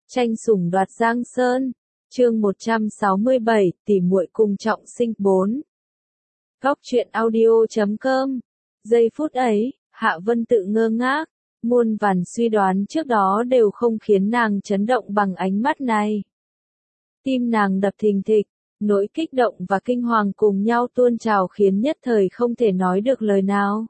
Tranh sủng đoạt Giang Sơn, chương 167, tỉ muội cùng trọng sinh 4. Góc truyện audio.com. Giây phút ấy, Hạ Vân tự ngơ ngác, muôn vàn suy đoán trước đó đều không khiến nàng chấn động bằng ánh mắt này. Tim nàng đập thình thịch, nỗi kích động và kinh hoàng cùng nhau tuôn trào khiến nhất thời không thể nói được lời nào.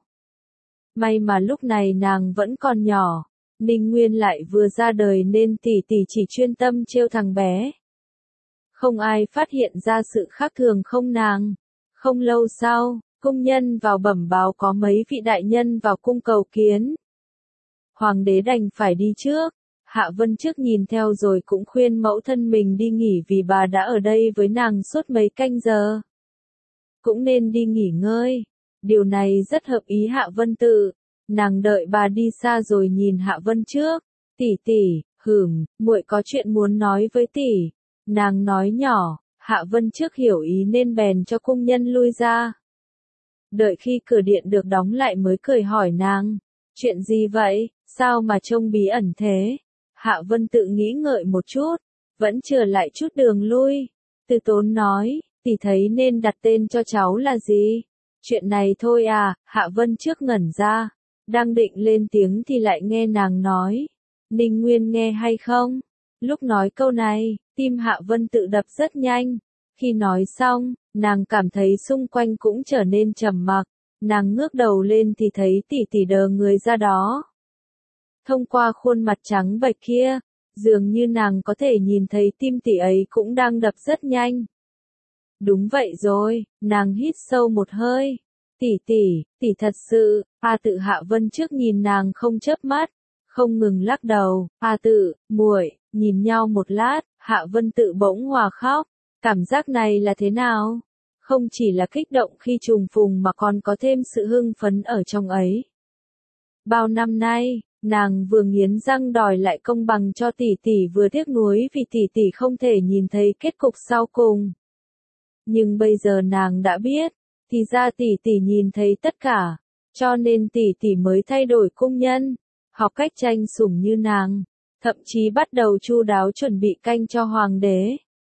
May mà lúc này nàng vẫn còn nhỏ. Ninh Nguyên lại vừa ra đời nên tỷ tỷ chỉ chuyên tâm trêu thằng bé. Không ai phát hiện ra sự khác thường không nàng. Không lâu sau, cung nhân vào bẩm báo có mấy vị đại nhân vào cung cầu kiến. Hoàng đế đành phải đi trước. Hạ Vân trước nhìn theo rồi cũng khuyên mẫu thân mình đi nghỉ vì bà đã ở đây với nàng suốt mấy canh giờ. Cũng nên đi nghỉ ngơi. Điều này rất hợp ý Hạ Vân tự. Nàng đợi bà đi xa rồi nhìn Hạ Vân trước. Tỷ, muội có chuyện muốn nói với tỷ. Nàng nói nhỏ, Hạ Vân trước hiểu ý nên bèn cho cung nhân lui ra. Đợi khi cửa điện được đóng lại mới cười hỏi nàng. Chuyện gì vậy, sao mà trông bí ẩn thế? Hạ Vân tự nghĩ ngợi một chút, vẫn chừa lại chút đường lui. Từ Tốn nói, tỷ thấy nên đặt tên cho cháu là gì? Chuyện này thôi à, Hạ Vân trước ngẩn ra. Đang định lên tiếng thì lại nghe nàng nói. Ninh Nguyên nghe hay không? Lúc nói câu này, tim Hạ Vân tự đập rất nhanh. Khi nói xong, nàng cảm thấy xung quanh cũng trở nên trầm mặc. Nàng ngước đầu lên thì thấy tỷ đờ người ra đó. Thông qua khuôn mặt trắng bệch kia, dường như nàng có thể nhìn thấy tim tỷ ấy cũng đang đập rất nhanh. Đúng vậy rồi, nàng hít sâu một hơi. Tỷ thật sự, tự Hạ Vân trước nhìn nàng không chớp mắt, không ngừng lắc đầu, muội, nhìn nhau một lát, Hạ Vân tự bỗng hòa khóc, cảm giác này là thế nào? Không chỉ là kích động khi trùng phùng mà còn có thêm sự hưng phấn ở trong ấy. Bao năm nay, nàng vừa nghiến răng đòi lại công bằng cho tỷ vừa tiếc nuối vì tỷ không thể nhìn thấy kết cục sau cùng. Nhưng bây giờ nàng đã biết, thì ra tỷ nhìn thấy tất cả, cho nên tỷ mới thay đổi cung nhân, học cách tranh sủng như nàng, thậm chí bắt đầu chu đáo chuẩn bị canh cho hoàng đế.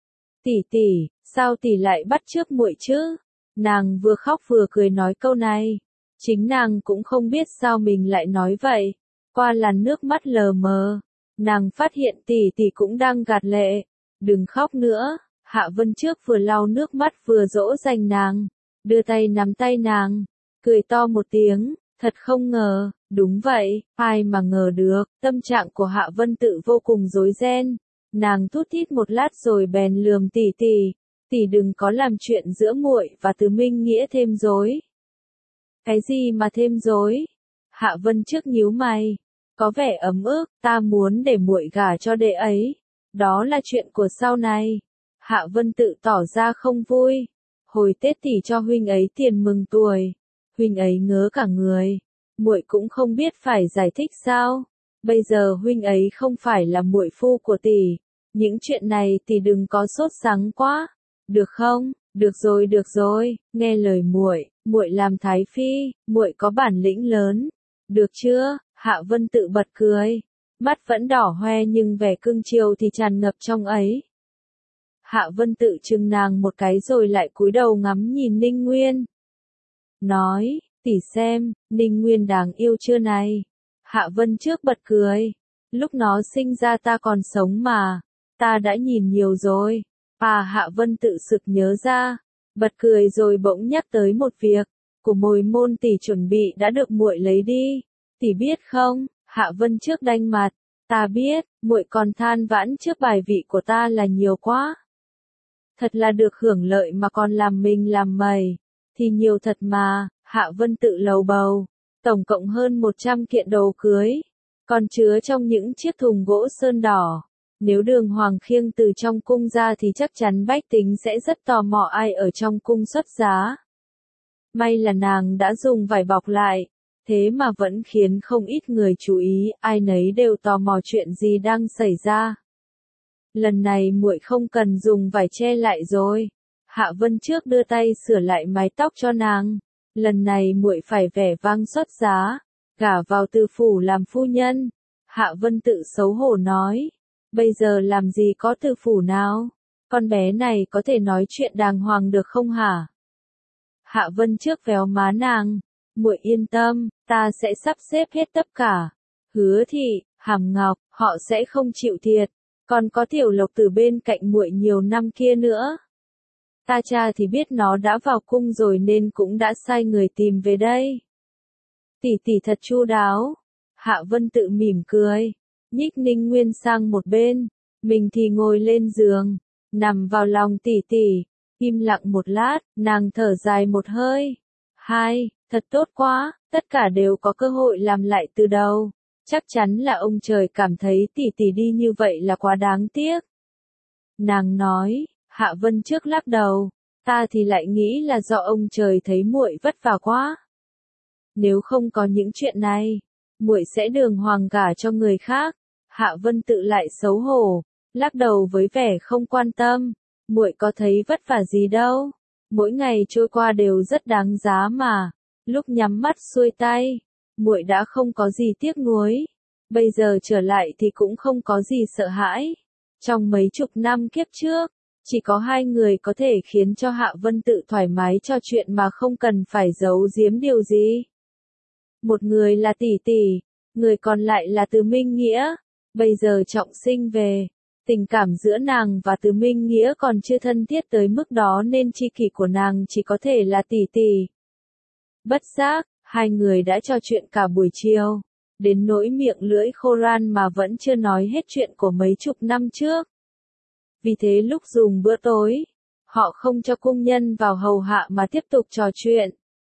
Tỷ, sao tỷ lại bắt chước muội chứ? Nàng vừa khóc vừa cười nói câu này, chính nàng cũng không biết sao mình lại nói vậy. Qua làn nước mắt lờ mờ, nàng phát hiện tỷ cũng đang gạt lệ. Đừng khóc nữa, Hạ Vân trước vừa lau nước mắt vừa dỗ dành nàng. Đưa tay nắm tay nàng, cười to một tiếng, thật không ngờ, đúng vậy, ai mà ngờ được, tâm trạng của Hạ Vân tự vô cùng rối ren, nàng thút thít một lát rồi bèn lườm tỷ đừng có làm chuyện giữa muội và Từ Minh Nghĩa thêm rối. Cái gì mà thêm rối? Hạ Vân trước nhíu mày, có vẻ ấm ức, ta muốn để muội gả cho đệ ấy, đó là chuyện của sau này. Hạ Vân tự tỏ ra không vui. Hồi Tết tỷ cho huynh ấy tiền mừng tuổi, huynh ấy ngớ cả người, muội cũng không biết phải giải thích sao. Bây giờ huynh ấy không phải là muội phu của tỷ, những chuyện này tỷ đừng có sốt sắng quá, được không? Được rồi, nghe lời muội làm thái phi, muội có bản lĩnh lớn, được chưa? Hạ Vân tự bật cười, mắt vẫn đỏ hoe nhưng vẻ cưng chiều thì tràn ngập trong ấy. Hạ Vân tự chừng nàng một cái rồi lại cúi đầu ngắm nhìn Ninh Nguyên. Nói, tỷ xem, Ninh Nguyên đáng yêu chưa này? Hạ Vân trước bật cười. Lúc nó sinh ra ta còn sống mà, ta đã nhìn nhiều rồi. Hạ Vân tự sực nhớ ra, bật cười rồi bỗng nhắc tới một việc, của Mồi Môn tỷ chuẩn bị đã được muội lấy đi. Tỷ biết không? Hạ Vân trước đanh mặt, ta biết, muội còn than vãn trước bài vị của ta là nhiều quá. Thật là được hưởng lợi mà còn làm mình làm mày, thì nhiều thật mà. Hạ Vân tự lầu bầu, tổng cộng hơn 100 kiện đồ cưới, còn chứa trong những chiếc thùng gỗ sơn đỏ. Nếu Đường Hoàng khiêng từ trong cung ra thì chắc chắn bách tính sẽ rất tò mò ai ở trong cung xuất giá. May là nàng đã dùng vải bọc lại, thế mà vẫn khiến không ít người chú ý, ai nấy đều tò mò chuyện gì đang xảy ra. Lần này muội không cần dùng vải che lại rồi. Hạ Vân trước đưa tay sửa lại mái tóc cho nàng. Lần này muội phải vẻ vang xuất giá, gả vào Từ phủ làm phu nhân. Hạ Vân tự xấu hổ nói. Bây giờ làm gì có Từ Phủ nào? Con bé này có thể nói chuyện đàng hoàng được không hả? Hạ Vân trước véo má nàng. Muội yên tâm, ta sẽ sắp xếp hết tất cả. Hứa Thị, Hàm Ngọc, họ sẽ không chịu thiệt. Còn có Tiểu Lộc từ bên cạnh muội nhiều năm kia nữa. Ta cha thì biết nó đã vào cung rồi nên cũng đã sai người tìm về đây. Tỷ tỷ thật chu đáo. Hạ Vân tự mỉm cười, nhích Ninh Nguyên sang một bên, mình thì ngồi lên giường, nằm vào lòng tỷ tỷ. Im lặng một lát, nàng thở dài một hơi. Hai, thật tốt quá, tất cả đều có cơ hội làm lại từ đầu. Chắc chắn là ông trời cảm thấy tỷ tỷ đi như vậy là quá đáng tiếc. Nàng nói. Hạ Vân trước lắc đầu, ta thì lại nghĩ là do ông trời thấy muội vất vả quá. Nếu không có những chuyện này, muội sẽ đường hoàng gả cho người khác. Hạ Vân tự lại xấu hổ, lắc đầu với vẻ không quan tâm. Muội có thấy vất vả gì đâu, mỗi ngày trôi qua đều rất đáng giá mà. Lúc nhắm mắt xuôi tay, muội đã không có gì tiếc nuối. Bây giờ trở lại thì cũng không có gì sợ hãi. Trong mấy chục năm kiếp trước, chỉ có hai người có thể khiến cho Hạ Vân tự thoải mái trò chuyện mà không cần phải giấu giếm điều gì. Một người là tỷ tỷ, người còn lại là Từ Minh Nghĩa. Bây giờ Trọng Sinh về, tình cảm giữa nàng và Từ Minh Nghĩa còn chưa thân thiết tới mức đó nên tri kỷ của nàng chỉ có thể là tỷ tỷ. Bất giác, hai người đã trò chuyện cả buổi chiều, đến nỗi miệng lưỡi khô ran mà vẫn chưa nói hết chuyện của mấy chục năm trước. Vì thế lúc dùng bữa tối, họ không cho cung nhân vào hầu hạ mà tiếp tục trò chuyện.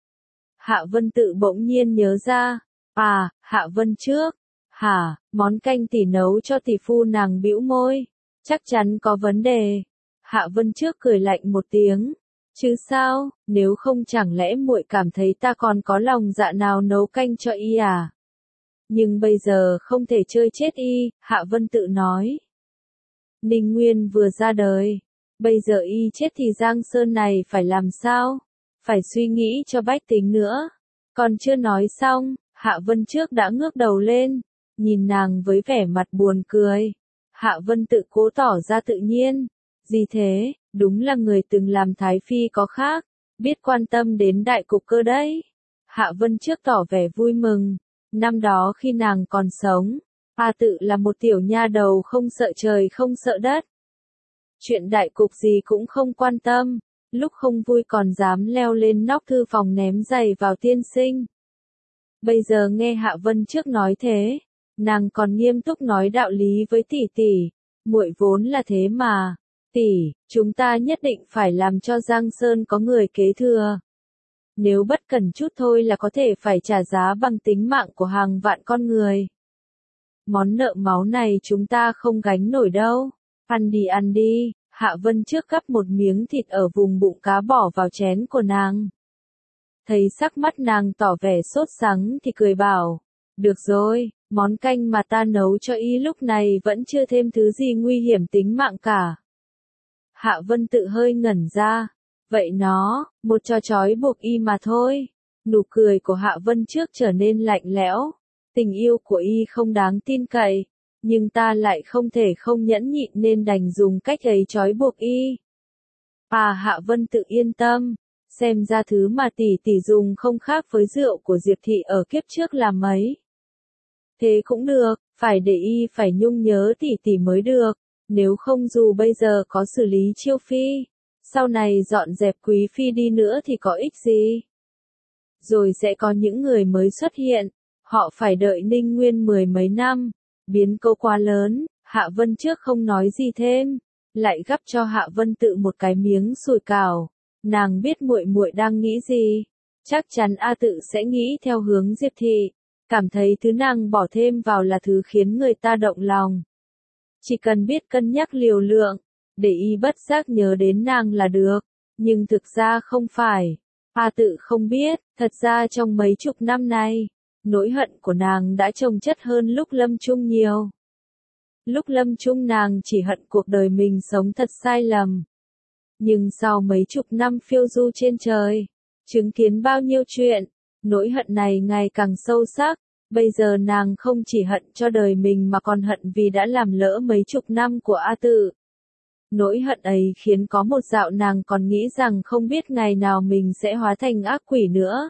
Hạ Vân tự bỗng nhiên nhớ ra, Hạ Vân trước, hả, món canh tỷ nấu cho tỷ phu, nàng bĩu môi, chắc chắn có vấn đề. Hạ Vân trước cười lạnh một tiếng, chứ sao, nếu không chẳng lẽ muội cảm thấy ta còn có lòng dạ nào nấu canh cho y à? Nhưng bây giờ không thể chơi chết y, Hạ Vân tự nói. Ninh Nguyên vừa ra đời, bây giờ y chết thì Giang Sơn này phải làm sao? Phải suy nghĩ cho bách tính nữa. Còn chưa nói xong, Hạ Vân trước đã ngước đầu lên, nhìn nàng với vẻ mặt buồn cười. Hạ Vân tự cố tỏ ra tự nhiên. Gì thế, đúng là người từng làm thái phi có khác, biết quan tâm đến đại cục cơ đấy. Hạ Vân trước tỏ vẻ vui mừng. Năm đó khi nàng còn sống, tự là một tiểu nha đầu không sợ trời không sợ đất. Chuyện đại cục gì cũng không quan tâm, lúc không vui còn dám leo lên nóc thư phòng ném giày vào tiên sinh. Bây giờ nghe Hạ Vân trước nói thế, nàng còn nghiêm túc nói đạo lý với tỷ tỷ, muội vốn là thế mà, tỷ, chúng ta nhất định phải làm cho Giang Sơn có người kế thừa. Nếu bất cẩn chút thôi là có thể phải trả giá bằng tính mạng của hàng vạn con người. Món nợ máu này chúng ta không gánh nổi đâu. Ăn đi. Hạ Vân trước gắp một miếng thịt ở vùng bụng cá bỏ vào chén của nàng. Thấy sắc mắt nàng tỏ vẻ sốt sắng thì cười bảo, được rồi, món canh mà ta nấu cho y lúc này vẫn chưa thêm thứ gì nguy hiểm tính mạng cả. Hạ Vân tự hơi ngẩn ra, vậy nó, một trò trói buộc y mà thôi. Nụ cười của Hạ Vân trước trở nên lạnh lẽo, tình yêu của y không đáng tin cậy. Nhưng ta lại không thể không nhẫn nhịn nên đành dùng cách ấy trói buộc y. Hạ Vân tự yên tâm, xem ra thứ mà tỷ tỷ dùng không khác với rượu của Diệp Thị ở kiếp trước là mấy. Thế cũng được, phải để y phải nhung nhớ tỷ tỷ mới được, nếu không dù bây giờ có xử lý Chiêu Phi, sau này dọn dẹp Quý Phi đi nữa thì có ích gì. Rồi sẽ có những người mới xuất hiện, họ phải đợi Ninh Nguyên 10 mấy năm. Biến cố quá lớn, Hạ Vân trước không nói gì thêm, lại gắp cho Hạ Vân tự một cái miếng sủi cảo. Nàng biết muội đang nghĩ gì, chắc chắn tự sẽ nghĩ theo hướng Diệp Thị, cảm thấy thứ nàng bỏ thêm vào là thứ khiến người ta động lòng. Chỉ cần biết cân nhắc liều lượng, để y bất giác nhớ đến nàng là được, nhưng thực ra không phải. Tự không biết, thật ra trong mấy chục năm nay, nỗi hận của nàng đã chồng chất hơn lúc lâm chung nhiều. Lúc lâm chung nàng chỉ hận cuộc đời mình sống thật sai lầm. Nhưng sau mấy chục năm phiêu du trên trời, chứng kiến bao nhiêu chuyện, nỗi hận này ngày càng sâu sắc, Bây giờ nàng không chỉ hận cho đời mình mà còn hận vì đã làm lỡ mấy chục năm của A Tự. Nỗi hận ấy khiến có một dạo nàng còn nghĩ rằng không biết ngày nào mình sẽ hóa thành ác quỷ nữa.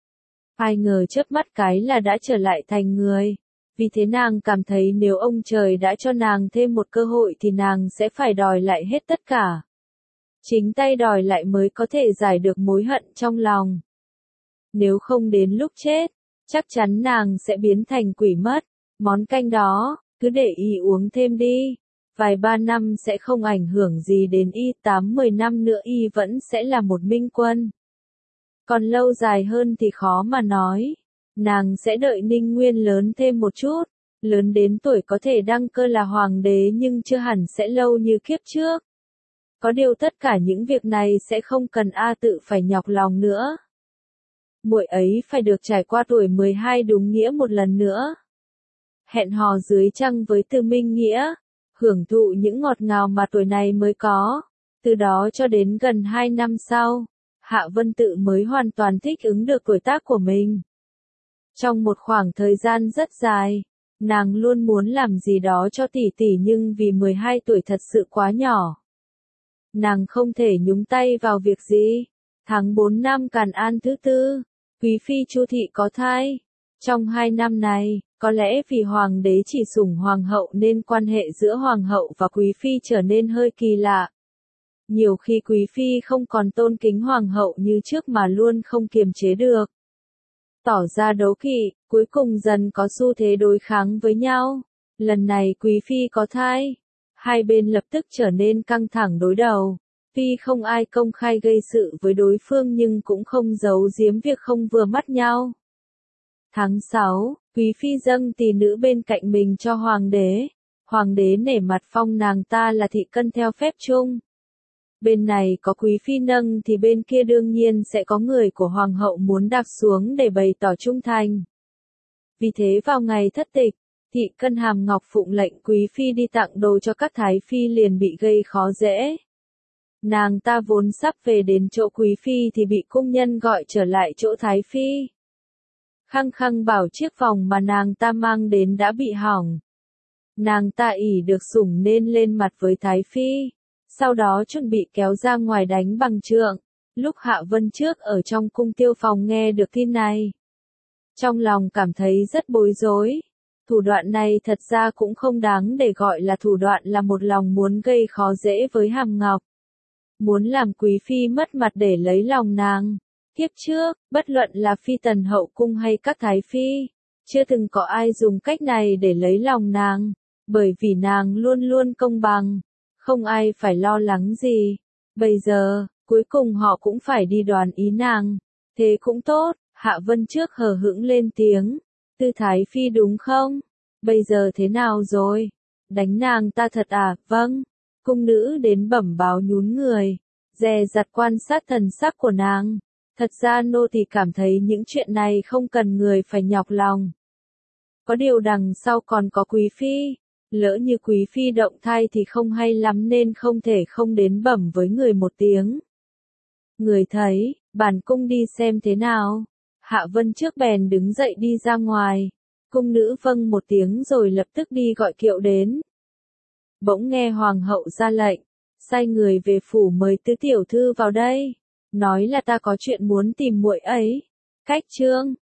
Ai ngờ chớp mắt cái là đã trở lại thành người. Vì thế nàng cảm thấy nếu ông trời đã cho nàng thêm một cơ hội thì nàng sẽ phải đòi lại hết tất cả. Chính tay đòi lại mới có thể giải được mối hận trong lòng. Nếu không đến lúc chết, chắc chắn nàng sẽ biến thành quỷ mất. Món canh đó, cứ để y uống thêm đi. Vài ba năm sẽ không ảnh hưởng gì đến y, 8-10 năm nữa y vẫn sẽ là một minh quân. Còn lâu dài hơn thì khó mà nói. Nàng sẽ đợi Ninh Nguyên lớn thêm một chút, lớn đến tuổi có thể đăng cơ là hoàng đế nhưng chưa hẳn sẽ lâu như kiếp trước. Có điều tất cả những việc này sẽ không cần A Tự phải nhọc lòng nữa. Muội ấy phải được trải qua tuổi 12 đúng nghĩa một lần nữa. Hẹn hò dưới trăng với Từ Minh Nghĩa, hưởng thụ những ngọt ngào mà tuổi này mới có. Từ đó cho đến gần 2 năm sau, Hạ Vân Tự mới hoàn toàn thích ứng được tuổi tác của mình. Trong một khoảng thời gian rất dài, nàng luôn muốn làm gì đó cho tỷ tỷ nhưng vì 12 tuổi thật sự quá nhỏ. Nàng không thể nhúng tay vào việc gì. Tháng 4 năm Càn An thứ tư, Quý phi Chu Thị có thai. Trong 2 năm này, có lẽ vì hoàng đế chỉ sủng hoàng hậu nên quan hệ giữa hoàng hậu và quý phi trở nên hơi kỳ lạ. Nhiều khi quý phi không còn tôn kính hoàng hậu như trước mà luôn không kiềm chế được. Tỏ ra đấu kỵ, cuối cùng dần có xu thế đối kháng với nhau. Lần này quý phi có thai. Hai bên lập tức trở nên căng thẳng đối đầu. Tuy không ai công khai gây sự với đối phương nhưng cũng không giấu giếm việc không vừa mắt nhau. Tháng 6, quý phi dâng tỷ nữ bên cạnh mình cho hoàng đế. Hoàng đế nể mặt phong nàng ta là thị cân theo phép chung. Bên này có quý phi nâng thì bên kia đương nhiên sẽ có người của hoàng hậu muốn đạp xuống để bày tỏ trung thành. Vì thế vào ngày thất tịch, thị cân hàm ngọc phụng lệnh quý phi đi tặng đồ cho các thái phi liền bị gây khó dễ. Nàng ta vốn sắp về đến chỗ quý phi thì bị cung nhân gọi trở lại chỗ thái phi. Khăng khăng bảo chiếc vòng mà nàng ta mang đến đã bị hỏng. Nàng ta ỷ được sủng nên lên mặt với thái phi. Sau đó chuẩn bị kéo ra ngoài đánh bằng trượng. Lúc Hạ Vân trước ở trong cung Tiêu Phòng nghe được tin này, trong lòng cảm thấy rất bối rối. Thủ đoạn này thật ra cũng không đáng để gọi là thủ đoạn, là một lòng muốn gây khó dễ với Hàm Ngọc. Muốn làm quý phi mất mặt để lấy lòng nàng. Kiếp trước, bất luận là phi tần hậu cung hay các thái phi, chưa từng có ai dùng cách này để lấy lòng nàng, bởi vì nàng luôn luôn công bằng, không ai phải lo lắng gì. Bây giờ, cuối cùng họ cũng phải đi đoán ý nàng. Thế cũng tốt, Hạ Vân trước hờ hững lên tiếng. Tư thái phi đúng không? Bây giờ thế nào rồi? Đánh nàng ta thật à? Vâng. Cung nữ đến bẩm báo nhún người, dè dặt quan sát thần sắc của nàng. Thật ra nô tỳ cảm thấy những chuyện này không cần người phải nhọc lòng. Có điều đằng sau còn có quý phi. Lỡ như quý phi động thai thì không hay lắm nên không thể không đến bẩm với người một tiếng. Người thấy, bản cung đi xem thế nào. Hạ Vân trước bèn đứng dậy đi ra ngoài. Cung nữ vâng một tiếng rồi lập tức đi gọi kiệu đến. Bỗng nghe hoàng hậu ra lệnh, sai người về phủ mời tứ tiểu thư vào đây, nói là ta có chuyện muốn tìm muội ấy. Cách chương